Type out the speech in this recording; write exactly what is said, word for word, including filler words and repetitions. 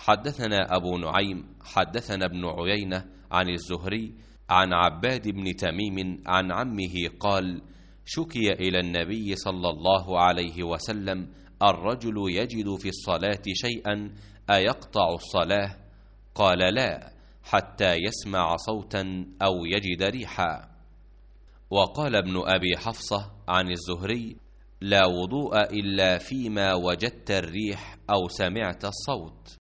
حدثنا أبو نعيم حدثنا ابن عيينة عن الزهري عن عباد بن تميم عن عمه قال: شكي إلى النبي صلى الله عليه وسلم الرجل يجد في الصلاة شيئا أيقطع الصلاة؟ قال: لا، حتى يسمع صوتا أو يجد ريحا. وقال ابن أبي حفصة عن الزهري: لا وضوء إلا فيما وجدت الريح أو سمعت الصوت.